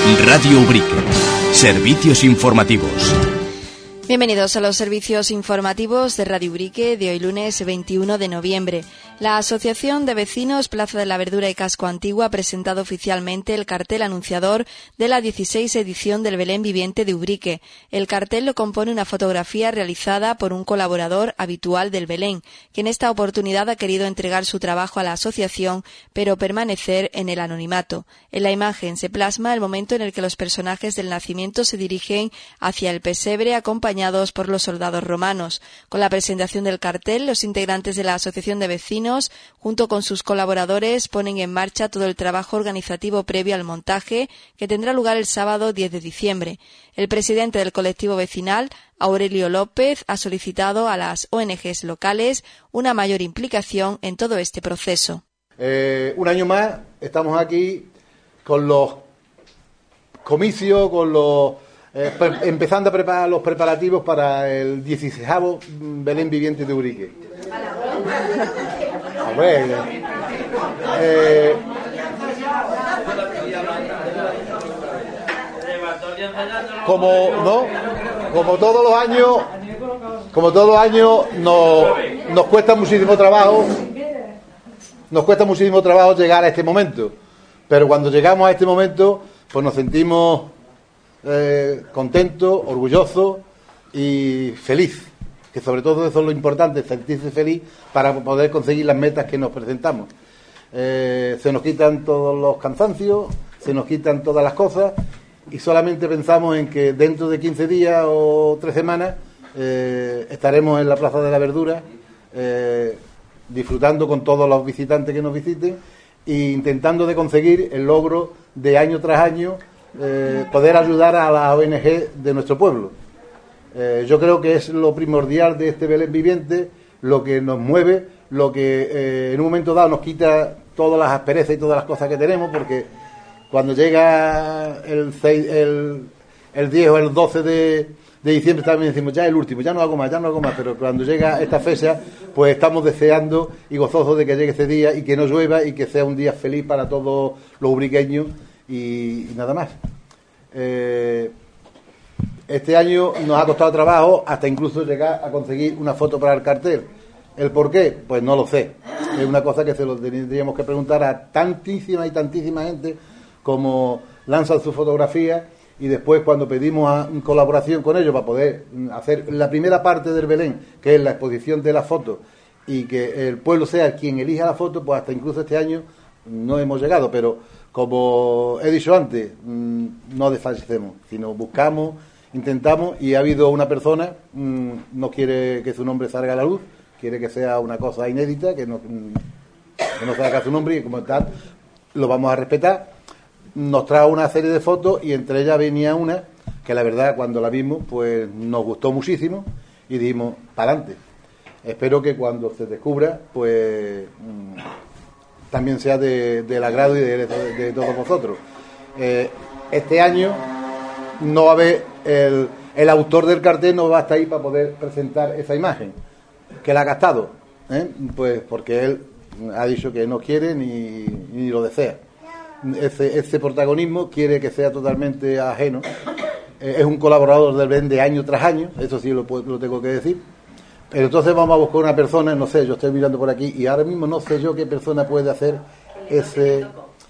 Radio Ubrique. Servicios informativos. Bienvenidos a los servicios informativos de Radio Ubrique de hoy lunes 21 de noviembre. La Asociación de Vecinos Plaza de la Verdura y Casco Antiguo ha presentado oficialmente el cartel anunciador de la 16 edición del Belén Viviente de Ubrique. El cartel lo compone una fotografía realizada por un colaborador habitual del Belén, que en esta oportunidad ha querido entregar su trabajo a la asociación, pero permanecer en el anonimato. En la imagen se plasma el momento en el que los personajes del nacimiento se dirigen hacia el pesebre acompañados por los soldados romanos. Con la presentación del cartel, los integrantes de la Asociación de Vecinos, junto con sus colaboradores, ponen en marcha todo el trabajo organizativo previo al montaje, que tendrá lugar el sábado 10 de diciembre. El presidente del colectivo vecinal, Aurelio López, ha solicitado a las ONGs locales una mayor implicación en todo este proceso. Un año más estamos aquí con los comicios, con los empezando a preparar los preparativos para el 16º Belén Viviente de Ubrique. Como todos los años nos cuesta muchísimo trabajo llegar a este momento, pero cuando llegamos a este momento pues nos sentimos contentos, orgullosos y feliz, que sobre todo eso es lo importante, sentirse feliz para poder conseguir las metas que nos presentamos. Se nos quitan todos los cansancios, se nos quitan todas las cosas y solamente pensamos en que dentro de 15 días o 3 semanas estaremos en la Plaza de la Verdura disfrutando con todos los visitantes que nos visiten e intentando de conseguir el logro de año tras año poder ayudar a las ONG de nuestro pueblo. Yo creo que es lo primordial de este Belén Viviente, lo que nos mueve, lo que en un momento dado nos quita todas las asperezas y todas las cosas que tenemos, porque cuando llega el 10 o el 12 de diciembre también decimos, ya es el último, ya no hago más, pero cuando llega esta fecha, pues estamos deseando y gozosos de que llegue ese día y que no llueva y que sea un día feliz para todos los ubriqueños y nada más. Este año nos ha costado trabajo hasta incluso llegar a conseguir una foto para el cartel. ¿El por qué? Pues no lo sé. Es una cosa que se lo tendríamos que preguntar a tantísima gente como lanzan su fotografía y después cuando pedimos colaboración con ellos para poder hacer la primera parte del Belén, que es la exposición de la foto, y que el pueblo sea quien elija la foto, pues hasta incluso este año no hemos llegado, pero como he dicho antes, no desfallecemos, sino buscamos, intentamos, y ha habido una persona, no quiere que su nombre salga a la luz, quiere que sea una cosa inédita, que no salga su nombre, y como tal lo vamos a respetar. Nos trae una serie de fotos y entre ellas venía una que la verdad cuando la vimos pues nos gustó muchísimo y dijimos, para adelante. Espero que cuando se descubra pues también sea del agrado y de todos vosotros. Este año no va a haber el autor del cartel, no va a estar ahí para poder presentar esa imagen que la ha gastado, pues porque él ha dicho que no quiere ni lo desea. Ese protagonismo quiere que sea totalmente ajeno. Es un colaborador del BEN de año tras año, eso sí lo tengo que decir. Pero entonces vamos a buscar una persona, no sé, yo estoy mirando por aquí y ahora mismo no sé yo qué persona puede hacer ese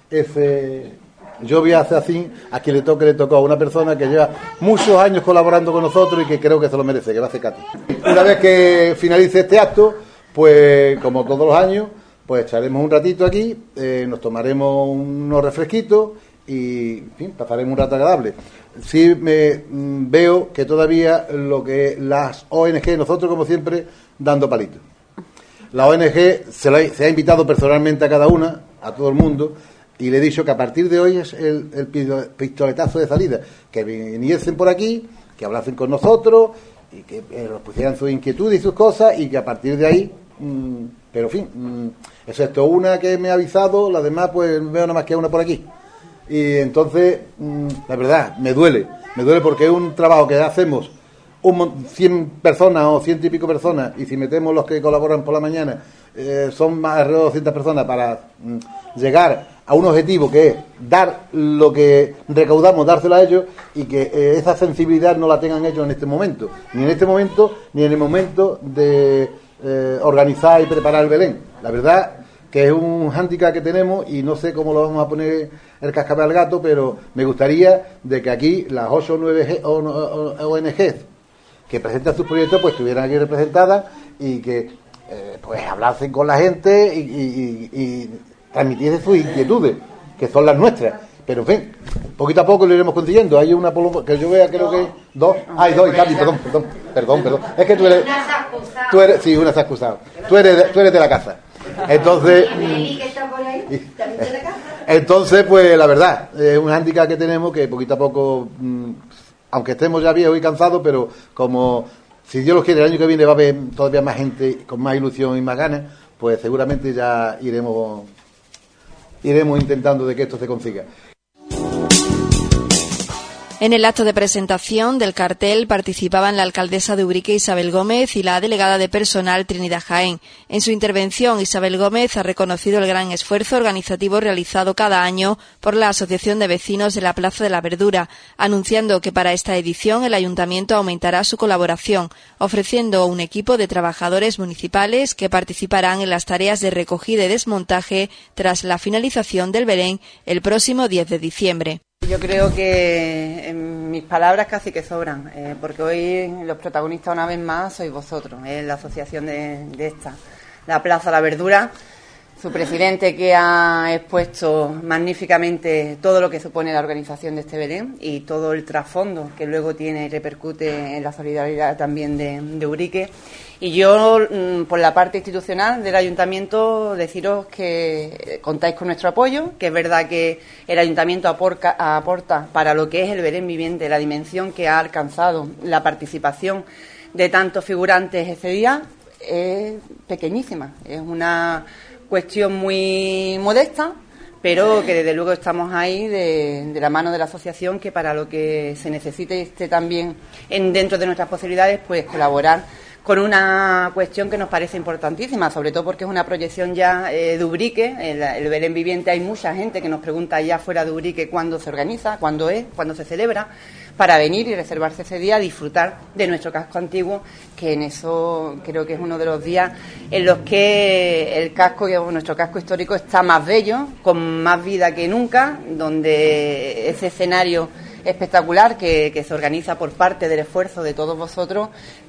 yo voy a hacer así, a quien le tocó a una persona que lleva muchos años colaborando con nosotros y que creo que se lo merece, que va a hacer Katy. Una vez que finalice este acto, pues como todos los años, pues echaremos un ratito aquí, nos tomaremos unos refresquitos y, en fin, pasaremos un rato agradable. Sí veo que todavía lo que las ONG, nosotros como siempre, dando palitos. La ONG se ha invitado personalmente a cada una, a todo el mundo, y le he dicho que a partir de hoy es el pistoletazo de salida, que viniesen por aquí, que hablasen con nosotros, y que nos pusieran sus inquietudes y sus cosas, y que a partir de ahí, pero en fin, excepto una que me ha avisado, las demás pues veo nada más que una por aquí. Y entonces, la verdad, me duele porque es un trabajo que hacemos 100 personas o 100 y pico personas, y si metemos los que colaboran por la mañana son más de 200 personas para llegar a un objetivo que es dar lo que recaudamos, dárselo a ellos, y que esa sensibilidad no la tengan ellos en este momento, ni en el momento de organizar y preparar el Belén. La verdad que es un hándicap que tenemos y no sé cómo lo vamos a poner el cascabel al gato, pero me gustaría de que aquí las 8 o 9 ONGs que presentan sus proyectos pues estuvieran aquí representadas y que pues hablasen con la gente y transmitiesen sus inquietudes, que son las nuestras. Pero en fin, poquito a poco lo iremos consiguiendo. Hay una que yo vea, creo que dos. Hay dos, y Cami, perdón. Es que tú eres sí, una se ha excusado. Tú eres de la casa. Entonces, pues la verdad, es un hándicap que tenemos que poquito a poco, aunque estemos ya viejos y cansados, pero como si Dios lo quiere, el año que viene va a haber todavía más gente con más ilusión y más ganas, pues seguramente ya iremos intentando de que esto se consiga. En el acto de presentación del cartel participaban la alcaldesa de Ubrique, Isabel Gómez, y la delegada de personal, Trinidad Jaén. En su intervención, Isabel Gómez ha reconocido el gran esfuerzo organizativo realizado cada año por la Asociación de Vecinos de la Plaza de la Verdura, anunciando que para esta edición el ayuntamiento aumentará su colaboración, ofreciendo un equipo de trabajadores municipales que participarán en las tareas de recogida y desmontaje tras la finalización del Belén el próximo 10 de diciembre. Yo creo que mis palabras casi que sobran, porque hoy los protagonistas una vez más sois vosotros, la asociación de esta, la Plaza La Verdura, su presidente que ha expuesto magníficamente todo lo que supone la organización de este Belén y todo el trasfondo que luego tiene y repercute en la solidaridad también de Ubrique. Y yo, por la parte institucional del ayuntamiento, deciros que contáis con nuestro apoyo, que es verdad que el ayuntamiento aporta para lo que es el Belén viviente, la dimensión que ha alcanzado la participación de tantos figurantes ese día, es pequeñísima, es una cuestión muy modesta, pero que desde luego estamos ahí de la mano de la asociación, que para lo que se necesite y esté también dentro de nuestras posibilidades, pues colaborar con una cuestión que nos parece importantísima, sobre todo porque es una proyección ya de Ubrique, el Belén viviente. Hay mucha gente que nos pregunta allá fuera de Ubrique cuándo se organiza, cuándo se celebra, para venir y reservarse ese día, disfrutar de nuestro casco antiguo, que en eso creo que es uno de los días en los que nuestro casco histórico está más bello, con más vida que nunca, donde ese escenario espectacular que se organiza por parte del esfuerzo de todos vosotros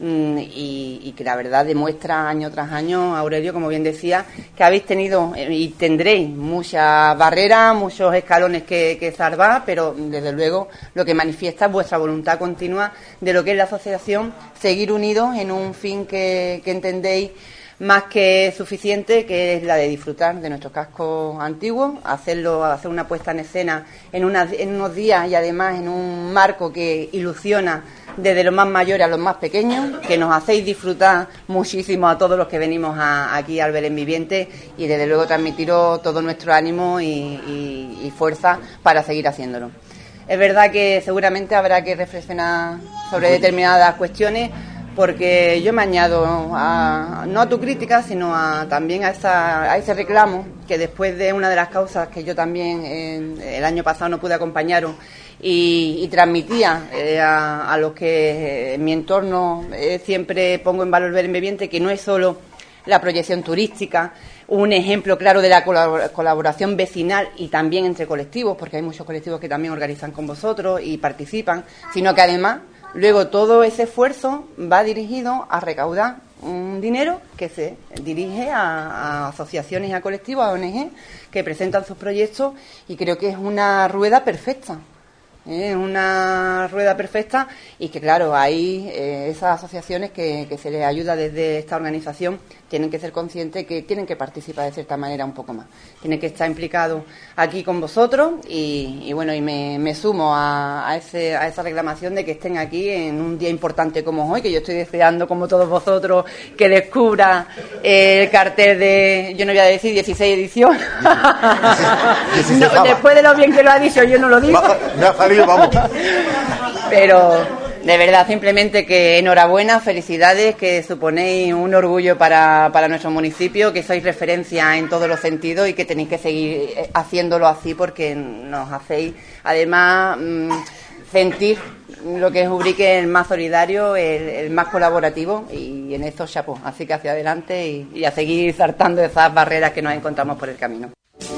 y que la verdad demuestra año tras año, Aurelio, como bien decía, que habéis tenido y tendréis muchas barreras, muchos escalones que salvar, pero desde luego lo que manifiesta es vuestra voluntad continua de lo que es la asociación, seguir unidos en un fin que entendéis más que suficiente, que es la de disfrutar de nuestros cascos antiguos, hacer una puesta en escena en unos días y además en un marco que ilusiona desde los más mayores a los más pequeños, que nos hacéis disfrutar muchísimo a todos los que venimos aquí al Belén viviente, y desde luego transmitiros todo nuestro ánimo y fuerza para seguir haciéndolo. Es verdad que seguramente habrá que reflexionar sobre determinadas cuestiones, porque yo me añado no a tu crítica, sino también a ese reclamo, que después de una de las causas que yo también el año pasado no pude acompañaros y transmitía a los que en mi entorno siempre pongo en valor Belén viviente, que no es solo la proyección turística, un ejemplo claro de la colaboración vecinal y también entre colectivos, porque hay muchos colectivos que también organizan con vosotros y participan, sino que además luego todo ese esfuerzo va dirigido a recaudar un dinero que se dirige a asociaciones y a colectivos, a ONG, que presentan sus proyectos, y creo que es una rueda perfecta. Es una rueda perfecta, y que claro, hay esas asociaciones que se les ayuda desde esta organización, tienen que ser conscientes que tienen que participar de cierta manera un poco más, tienen que estar implicados aquí con vosotros, y bueno, y me sumo a esa reclamación de que estén aquí en un día importante como hoy, que yo estoy deseando, como todos vosotros, que descubra el cartel de, yo no voy a decir 16 edición, no, después de lo bien que lo ha dicho yo no lo digo, me ha salido, vamos. pero De verdad, simplemente que enhorabuena, felicidades, que suponéis un orgullo para nuestro municipio, que sois referencia en todos los sentidos y que tenéis que seguir haciéndolo así porque nos hacéis, además, sentir lo que es Ubrique el más solidario, el más colaborativo, y en esto chapó. Así que hacia adelante y a seguir saltando esas barreras que nos encontramos por el camino.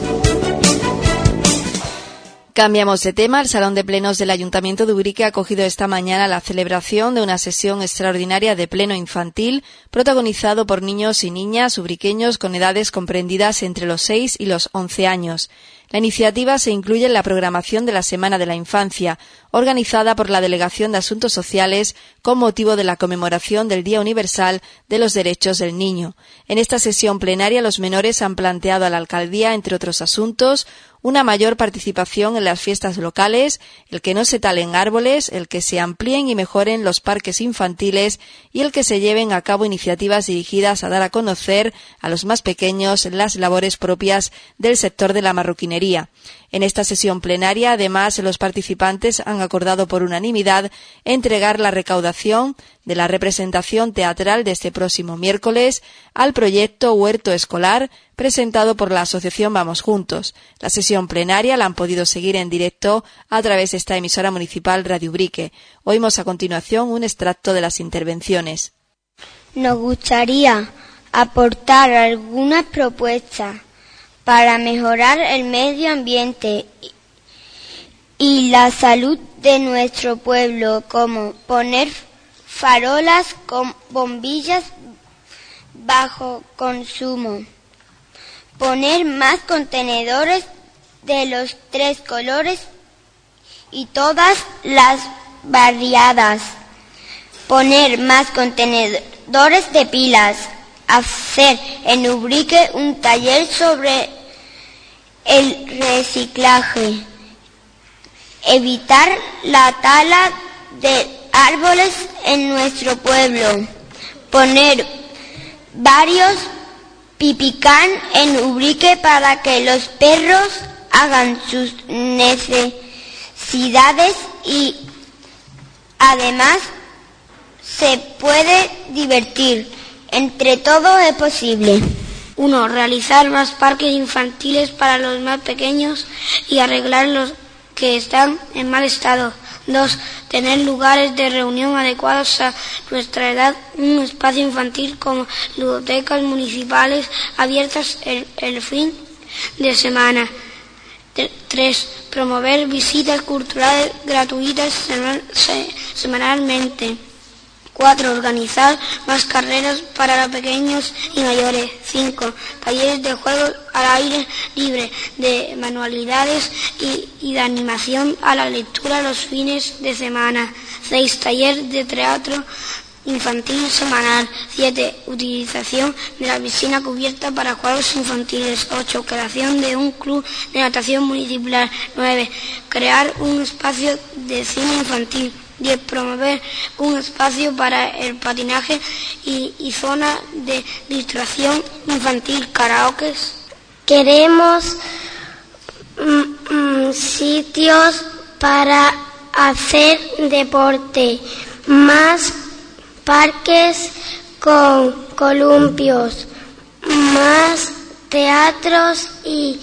Cambiamos de tema. El Salón de Plenos del Ayuntamiento de Ubrique ha acogido esta mañana la celebración de una sesión extraordinaria de pleno infantil protagonizado por niños y niñas ubriqueños con edades comprendidas entre los 6 y los 11 años. La iniciativa se incluye en la programación de la Semana de la Infancia, organizada por la Delegación de Asuntos Sociales con motivo de la conmemoración del Día Universal de los Derechos del Niño. En esta sesión plenaria, los menores han planteado a la Alcaldía, entre otros asuntos, una mayor participación en las fiestas locales, el que no se talen árboles, el que se amplíen y mejoren los parques infantiles y el que se lleven a cabo iniciativas dirigidas a dar a conocer a los más pequeños las labores propias del sector de la marroquinería. En esta sesión plenaria, además, los participantes han acordado por unanimidad entregar la recaudación de la representación teatral de este próximo miércoles al proyecto Huerto Escolar presentado por la asociación Vamos Juntos. La sesión plenaria la han podido seguir en directo a través de esta emisora municipal Radio Ubrique. Oímos a continuación un extracto de las intervenciones. Nos gustaría aportar algunas propuestas para mejorar el medio ambiente y la salud de nuestro pueblo, como poner farolas con bombillas bajo consumo, poner más contenedores de los 3 colores y todas las variadas, poner más contenedores de pilas, hacer en Ubrique un taller sobre el reciclaje, evitar la tala de árboles en nuestro pueblo, poner varios pipicán en Ubrique para que los perros hagan sus necesidades y además se puede divertir. Entre todos es posible. 1. Realizar más parques infantiles para los más pequeños y arreglar los que están en mal estado. 2. Tener lugares de reunión adecuados a nuestra edad, un espacio infantil como ludotecas municipales abiertas el fin de semana. 3. Promover visitas culturales gratuitas semanalmente. 4. Organizar más carreras para pequeños y mayores. 5. Talleres de juegos al aire libre, de manualidades y de animación a la lectura los fines de semana. 6. Taller de teatro infantil semanal. 7. Utilización de la piscina cubierta para juegos infantiles. 8. Creación de un club de natación municipal. 9. Crear un espacio de cine infantil. 10. Promover un espacio para el patinaje y zona de distracción infantil, karaokes. Queremos sitios para hacer deporte, más parques con columpios, más teatros y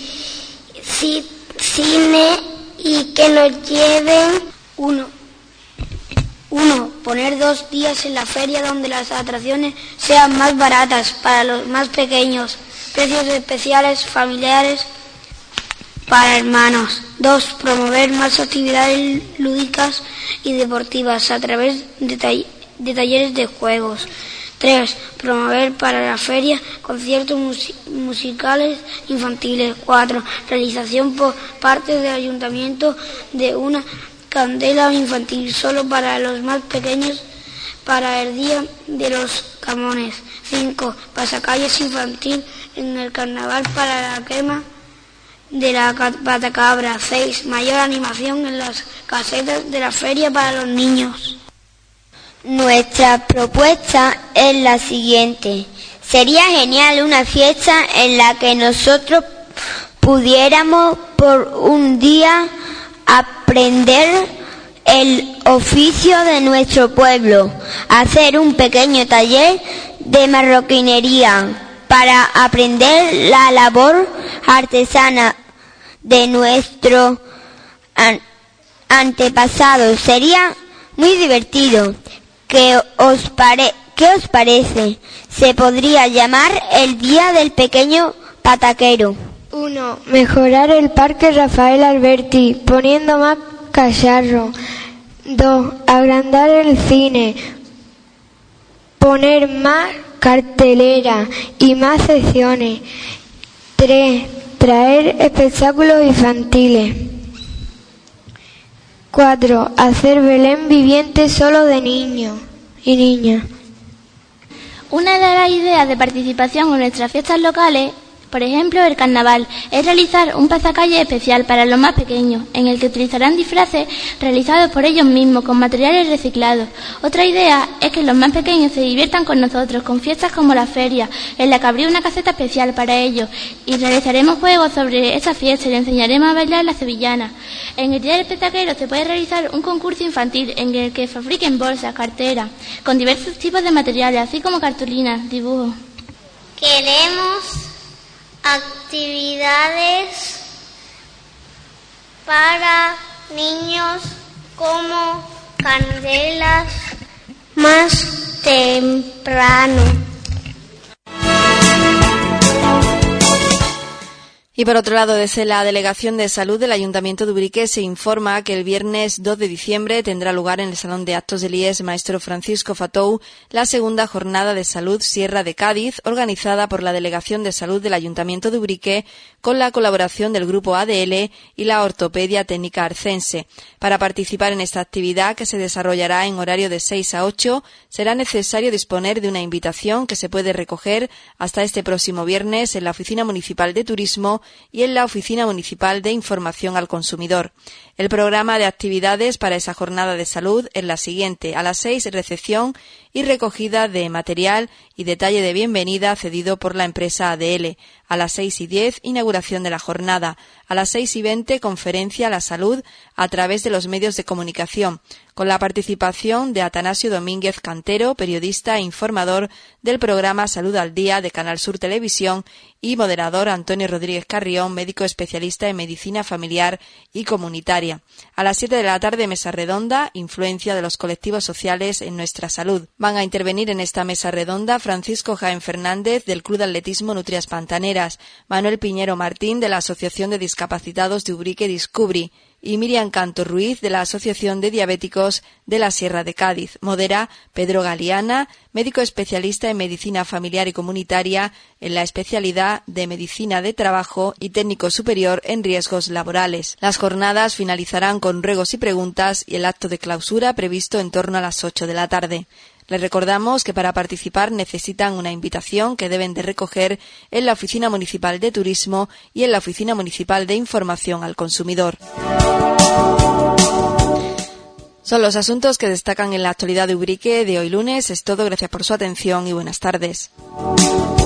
cine y que nos lleven 1. Poner 2 días en la feria donde las atracciones sean más baratas para los más pequeños, precios especiales familiares para hermanos. 2. Promover más actividades lúdicas y deportivas a través de talleres de juegos. 3. Promover para la feria conciertos musicales infantiles. 4. Realización por parte del ayuntamiento de una candela infantil solo para los más pequeños para el Día de los Camones. 5. Pasacalles infantil en el carnaval para la quema de la patacabra. 6. Mayor animación en las casetas de la feria para los niños. Nuestra propuesta es la siguiente. Sería genial una fiesta en la que nosotros pudiéramos por un día aprender el oficio de nuestro pueblo, hacer un pequeño taller de marroquinería para aprender la labor artesana de nuestro antepasado. Sería muy divertido. ¿Qué os parece? Se podría llamar el Día del Pequeño Pataquero. 1. Mejorar el Parque Rafael Alberti, poniendo más cacharro. 2. Agrandar el cine, poner más cartelera y más secciones. 3. Traer espectáculos infantiles. 4. Hacer Belén viviente solo de niños y niñas. Una de las ideas de participación en nuestras fiestas locales, por ejemplo el carnaval, es realizar un pasacalle especial para los más pequeños, en el que utilizarán disfraces realizados por ellos mismos con materiales reciclados. Otra idea es que los más pequeños se diviertan con nosotros, con fiestas como la feria, en la que habrá una caseta especial para ellos, y realizaremos juegos sobre esa fiesta y les enseñaremos a bailar la sevillana. En el Día del Petaquero se puede realizar un concurso infantil en el que fabriquen bolsas, carteras, con diversos tipos de materiales, así como cartulinas, dibujos. Queremos actividades para niños como candelas más temprano. Y por otro lado, desde la Delegación de Salud del Ayuntamiento de Ubrique se informa que el viernes 2 de diciembre tendrá lugar en el Salón de Actos del IES Maestro Francisco Fatou la segunda jornada de salud Sierra de Cádiz, organizada por la Delegación de Salud del Ayuntamiento de Ubrique con la colaboración del Grupo ADL y la Ortopedia Técnica Arcense. Para participar en esta actividad, que se desarrollará en horario de 6 a 8, será necesario disponer de una invitación que se puede recoger hasta este próximo viernes en la Oficina Municipal de Turismo y en la Oficina Municipal de Información al Consumidor. El programa de actividades para esa jornada de salud es la siguiente: a las 6, recepción y recogida de material y detalle de bienvenida cedido por la empresa ADL. A las 6:10, inauguración de la jornada. A las 6:20, conferencia a la salud a través de los medios de comunicación, con la participación de Atanasio Domínguez Cantero, periodista e informador del programa Salud al Día de Canal Sur Televisión, y moderador Antonio Rodríguez Carrión, médico especialista en medicina familiar y comunitaria. A las 7 de la tarde, mesa redonda, influencia de los colectivos sociales en nuestra salud. Van a intervenir en esta mesa redonda Francisco Jaén Fernández, del Club de Atletismo Nutrias Pantaneras, Manuel Piñero Martín, de la Asociación de Discapacitados de Ubrique Discubri, y Miriam Canto Ruiz, de la Asociación de Diabéticos de la Sierra de Cádiz. Modera Pedro Galiana, médico especialista en medicina familiar y comunitaria en la especialidad de medicina de trabajo y técnico superior en riesgos laborales. Las jornadas finalizarán con ruegos y preguntas y el acto de clausura previsto en torno a las 8 de la tarde. Les recordamos que para participar necesitan una invitación que deben de recoger en la Oficina Municipal de Turismo y en la Oficina Municipal de Información al Consumidor. Son los asuntos que destacan en la actualidad de Ubrique de hoy lunes. Es todo, gracias por su atención y buenas tardes.